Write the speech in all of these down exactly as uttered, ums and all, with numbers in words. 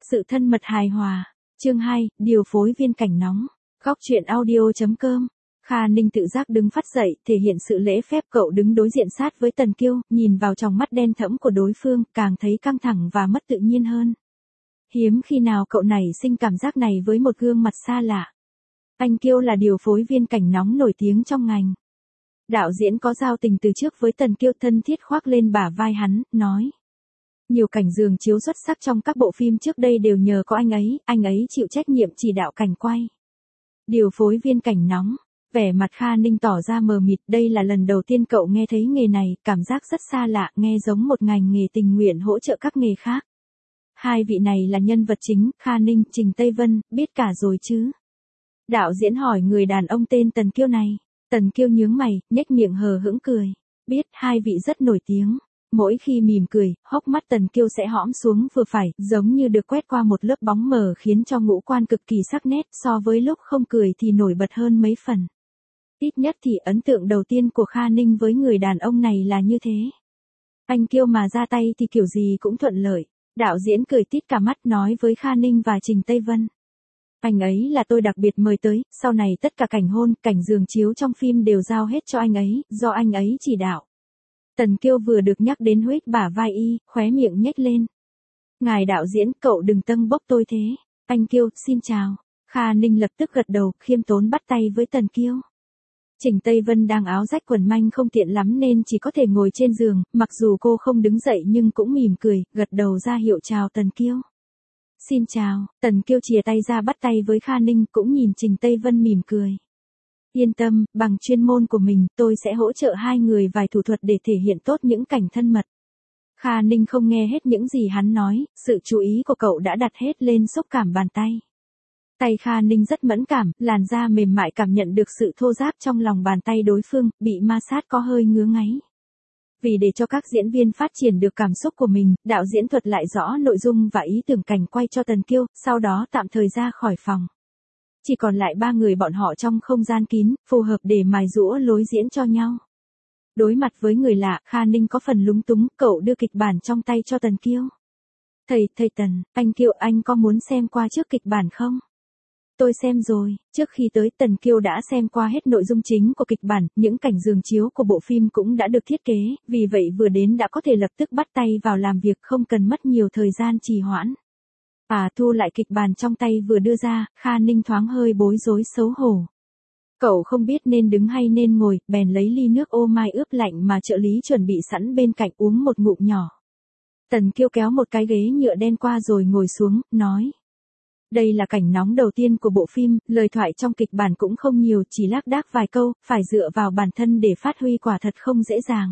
Sự thân mật hài hòa. Chương hai, điều phối viên cảnh nóng. Góc truyện audio.com. Kha Ninh tự giác đứng phát dậy, thể hiện sự lễ phép. Cậu đứng đối diện sát với Tần Kiêu, nhìn vào tròng mắt đen thẫm của đối phương, càng thấy căng thẳng và mất tự nhiên hơn. Hiếm khi nào cậu nảy sinh cảm giác này với một gương mặt xa lạ. Anh Kiêu là điều phối viên cảnh nóng nổi tiếng trong ngành. Đạo diễn có giao tình từ trước với Tần Kiêu, thân thiết khoác lên bả vai hắn, nói. Nhiều cảnh giường chiếu xuất sắc trong các bộ phim trước đây đều nhờ có anh ấy, anh ấy chịu trách nhiệm chỉ đạo cảnh quay. Điều phối viên cảnh nóng, vẻ mặt Kha Ninh tỏ ra mờ mịt, đây là lần đầu tiên cậu nghe thấy nghề này, cảm giác rất xa lạ, nghe giống một ngành nghề tình nguyện hỗ trợ các nghề khác. Hai vị này là nhân vật chính, Kha Ninh, Trình Tây Vân, biết cả rồi chứ? Đạo diễn hỏi người đàn ông tên Tần Kiêu này. Tần Kiêu nhướng mày, nhếch miệng hờ hững cười. Biết, hai vị rất nổi tiếng. Mỗi khi mỉm cười, hốc mắt Tần Kiêu sẽ hõm xuống vừa phải, giống như được quét qua một lớp bóng mờ khiến cho ngũ quan cực kỳ sắc nét, so với lúc không cười thì nổi bật hơn mấy phần. Ít nhất thì ấn tượng đầu tiên của Kha Ninh với người đàn ông này là như thế. Anh Kiêu mà ra tay thì kiểu gì cũng thuận lợi. Đạo diễn cười tít cả mắt nói với Kha Ninh và Trình Tây Vân. Anh ấy là tôi đặc biệt mời tới, sau này tất cả cảnh hôn, cảnh giường chiếu trong phim đều giao hết cho anh ấy, do anh ấy chỉ đạo. Tần Kiêu vừa được nhắc đến huých bả vai y, khóe miệng nhếch lên. Ngài đạo diễn, cậu đừng tâng bốc tôi thế. Anh Kiêu, xin chào. Kha Ninh lập tức gật đầu, khiêm tốn bắt tay với Tần Kiêu. Trình Tây Vân đang áo rách quần manh không tiện lắm nên chỉ có thể ngồi trên giường, mặc dù cô không đứng dậy nhưng cũng mỉm cười, gật đầu ra hiệu chào Tần Kiêu. Xin chào, Tần Kiêu chìa tay ra bắt tay với Kha Ninh, cũng nhìn Trình Tây Vân mỉm cười. Yên tâm, bằng chuyên môn của mình, tôi sẽ hỗ trợ hai người vài thủ thuật để thể hiện tốt những cảnh thân mật. Kha Ninh không nghe hết những gì hắn nói, sự chú ý của cậu đã đặt hết lên xúc cảm bàn tay. Tay Kha Ninh rất mẫn cảm, làn da mềm mại cảm nhận được sự thô ráp trong lòng bàn tay đối phương, bị ma sát có hơi ngứa ngáy. Vì để cho các diễn viên phát triển được cảm xúc của mình, đạo diễn thuật lại rõ nội dung và ý tưởng cảnh quay cho Tần Kiêu, sau đó tạm thời ra khỏi phòng. Chỉ còn lại ba người bọn họ trong không gian kín, phù hợp để mài giũa lối diễn cho nhau. Đối mặt với người lạ, Kha Ninh có phần lúng túng, cậu đưa kịch bản trong tay cho Tần Kiêu. Thầy, thầy Tần, anh Kiêu, anh có muốn xem qua trước kịch bản không? Tôi xem rồi, trước khi tới Tần Kiêu đã xem qua hết nội dung chính của kịch bản, những cảnh giường chiếu của bộ phim cũng đã được thiết kế, vì vậy vừa đến đã có thể lập tức bắt tay vào làm việc, không cần mất nhiều thời gian trì hoãn. À, thu lại kịch bản trong tay vừa đưa ra, Kha Ninh thoáng hơi bối rối xấu hổ. Cậu không biết nên đứng hay nên ngồi, bèn lấy ly nước ô mai ướp lạnh mà trợ lý chuẩn bị sẵn bên cạnh uống một ngụm nhỏ. Tần Kiêu kéo một cái ghế nhựa đen qua rồi ngồi xuống, nói. Đây là cảnh nóng đầu tiên của bộ phim, lời thoại trong kịch bản cũng không nhiều, chỉ lác đác vài câu, phải dựa vào bản thân để phát huy quả thật không dễ dàng.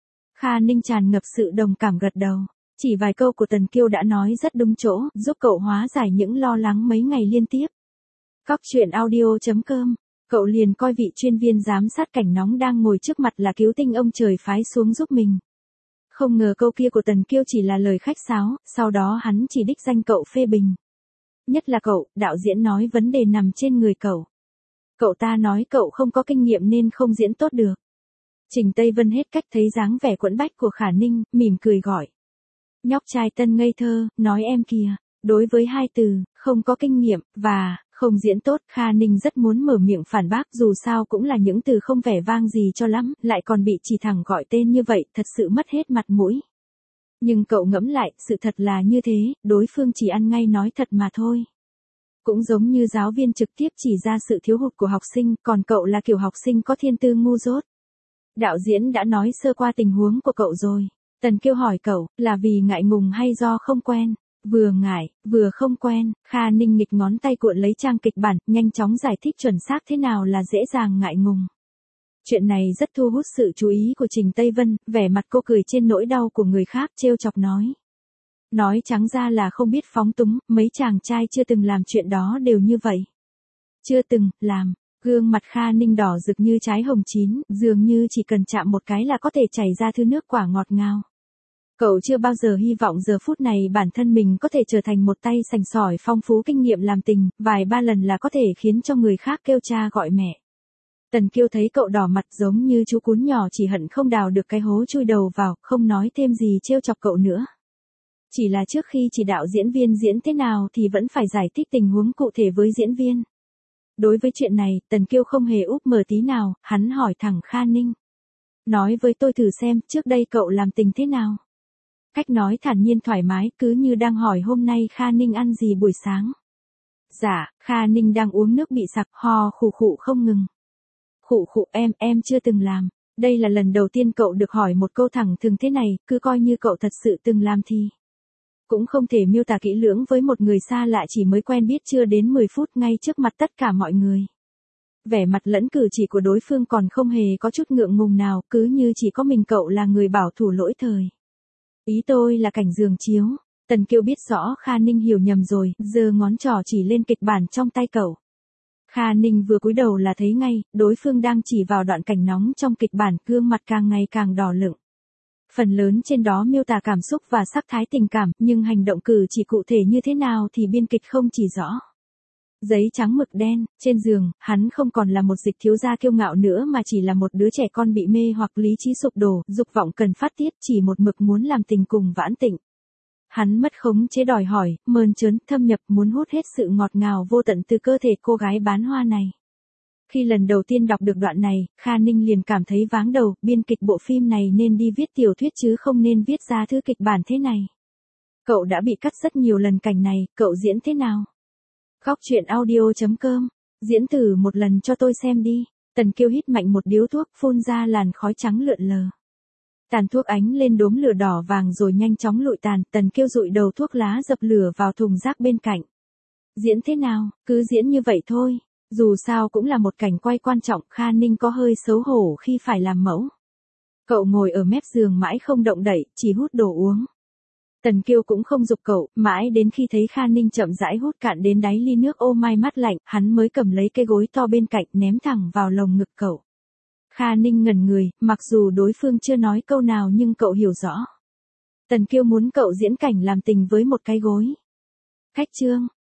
Kha Ninh tràn ngập sự đồng cảm gật đầu. Chỉ vài câu của Tần Kiêu đã nói rất đúng chỗ, giúp cậu hóa giải những lo lắng mấy ngày liên tiếp. Góc truyện audio.com. Cậu liền coi vị chuyên viên giám sát cảnh nóng đang ngồi trước mặt là cứu tinh ông trời phái xuống giúp mình. Không ngờ câu kia của Tần Kiêu chỉ là lời khách sáo, sau đó hắn chỉ đích danh cậu phê bình. Nhất là cậu, đạo diễn nói vấn đề nằm trên người cậu. Cậu ta nói cậu không có kinh nghiệm nên không diễn tốt được. Trình Tây Vân hết cách thấy dáng vẻ quẫn bách của Kha Ninh, mỉm cười gọi. Nhóc trai tân ngây thơ, nói em kìa. Đối với hai từ, không có kinh nghiệm, và, không diễn tốt, Kha Ninh rất muốn mở miệng phản bác, dù sao cũng là những từ không vẻ vang gì cho lắm, lại còn bị chỉ thẳng gọi tên như vậy, thật sự mất hết mặt mũi. Nhưng cậu ngẫm lại, sự thật là như thế, đối phương chỉ ăn ngay nói thật mà thôi. Cũng giống như giáo viên trực tiếp chỉ ra sự thiếu hụt của học sinh, còn cậu là kiểu học sinh có thiên tư ngu dốt. Đạo diễn đã nói sơ qua tình huống của cậu rồi. Tần Kiêu hỏi cậu, là vì ngại ngùng hay do không quen? Vừa ngại, vừa không quen, Kha Ninh nghịch ngón tay cuộn lấy trang kịch bản, nhanh chóng giải thích chuẩn xác thế nào là dễ dàng ngại ngùng. Chuyện này rất thu hút sự chú ý của Trình Tây Vân, vẻ mặt cô cười trên nỗi đau của người khác, trêu chọc nói. Nói trắng ra là không biết phóng túng, mấy chàng trai chưa từng làm chuyện đó đều như vậy. Chưa từng, làm. Gương mặt Kha Ninh đỏ rực như trái hồng chín, dường như chỉ cần chạm một cái là có thể chảy ra thứ nước quả ngọt ngào. Cậu chưa bao giờ hy vọng giờ phút này bản thân mình có thể trở thành một tay sành sỏi phong phú kinh nghiệm làm tình, vài ba lần là có thể khiến cho người khác kêu cha gọi mẹ. Tần Kiêu thấy cậu đỏ mặt giống như chú cún nhỏ chỉ hận không đào được cái hố chui đầu vào, không nói thêm gì trêu chọc cậu nữa. Chỉ là trước khi chỉ đạo diễn viên diễn thế nào thì vẫn phải giải thích tình huống cụ thể với diễn viên. Đối với chuyện này, Tần Kiêu không hề úp mở tí nào, hắn hỏi thẳng Kha Ninh. Nói với tôi thử xem, trước đây cậu làm tình thế nào? Cách nói thản nhiên thoải mái, cứ như đang hỏi hôm nay Kha Ninh ăn gì buổi sáng. Dạ, Kha Ninh đang uống nước bị sặc, ho khụ khụ không ngừng. Khụ khụ em, em chưa từng làm. Đây là lần đầu tiên cậu được hỏi một câu thẳng thừng thế này, cứ coi như cậu thật sự từng làm thì. Cũng không thể miêu tả kỹ lưỡng với một người xa lạ chỉ mới quen biết chưa đến mười phút ngay trước mặt tất cả mọi người. Vẻ mặt lẫn cử chỉ của đối phương còn không hề có chút ngượng ngùng nào, cứ như chỉ có mình cậu là người bảo thủ lỗi thời. Ý tôi là cảnh giường chiếu. Tần Kiêu biết rõ Kha Ninh hiểu nhầm rồi, giơ ngón trỏ chỉ lên kịch bản trong tay cậu. Kha Ninh vừa cúi đầu là thấy ngay, đối phương đang chỉ vào đoạn cảnh nóng trong kịch bản, gương mặt càng ngày càng đỏ lựng. Phần lớn trên đó miêu tả cảm xúc và sắc thái tình cảm, nhưng hành động cử chỉ cụ thể như thế nào thì biên kịch không chỉ rõ. Giấy trắng mực đen, trên giường, hắn không còn là một dịch thiếu gia kiêu ngạo nữa mà chỉ là một đứa trẻ con bị mê hoặc lý trí sụp đổ, dục vọng cần phát tiết, chỉ một mực muốn làm tình cùng Vãn Tịnh. Hắn mất khống chế đòi hỏi, mơn trớn, thâm nhập muốn hút hết sự ngọt ngào vô tận từ cơ thể cô gái bán hoa này. Khi lần đầu tiên đọc được đoạn này, Kha Ninh liền cảm thấy váng đầu, biên kịch bộ phim này nên đi viết tiểu thuyết chứ không nên viết ra thứ kịch bản thế này. Cậu đã bị cắt rất nhiều lần cảnh này, cậu diễn thế nào? Góc truyện audio chấm com, diễn thử một lần cho tôi xem đi. Tần Kiêu hít mạnh một điếu thuốc, phun ra làn khói trắng lượn lờ. Tàn thuốc ánh lên đốm lửa đỏ vàng rồi nhanh chóng lụi tàn, Tần Kiêu dụi đầu thuốc lá dập lửa vào thùng rác bên cạnh. Diễn thế nào, cứ diễn như vậy thôi. Dù sao cũng là một cảnh quay quan trọng, Kha Ninh có hơi xấu hổ khi phải làm mẫu. Cậu ngồi ở mép giường mãi không động đậy, chỉ hút đồ uống. Tần Kiêu cũng không giục cậu, mãi đến khi thấy Kha Ninh chậm rãi hút cạn đến đáy ly nước ô mai mát lạnh, hắn mới cầm lấy cái gối to bên cạnh ném thẳng vào lồng ngực cậu. Kha Ninh ngẩn người, mặc dù đối phương chưa nói câu nào nhưng cậu hiểu rõ. Tần Kiêu muốn cậu diễn cảnh làm tình với một cái gối. Cách chương.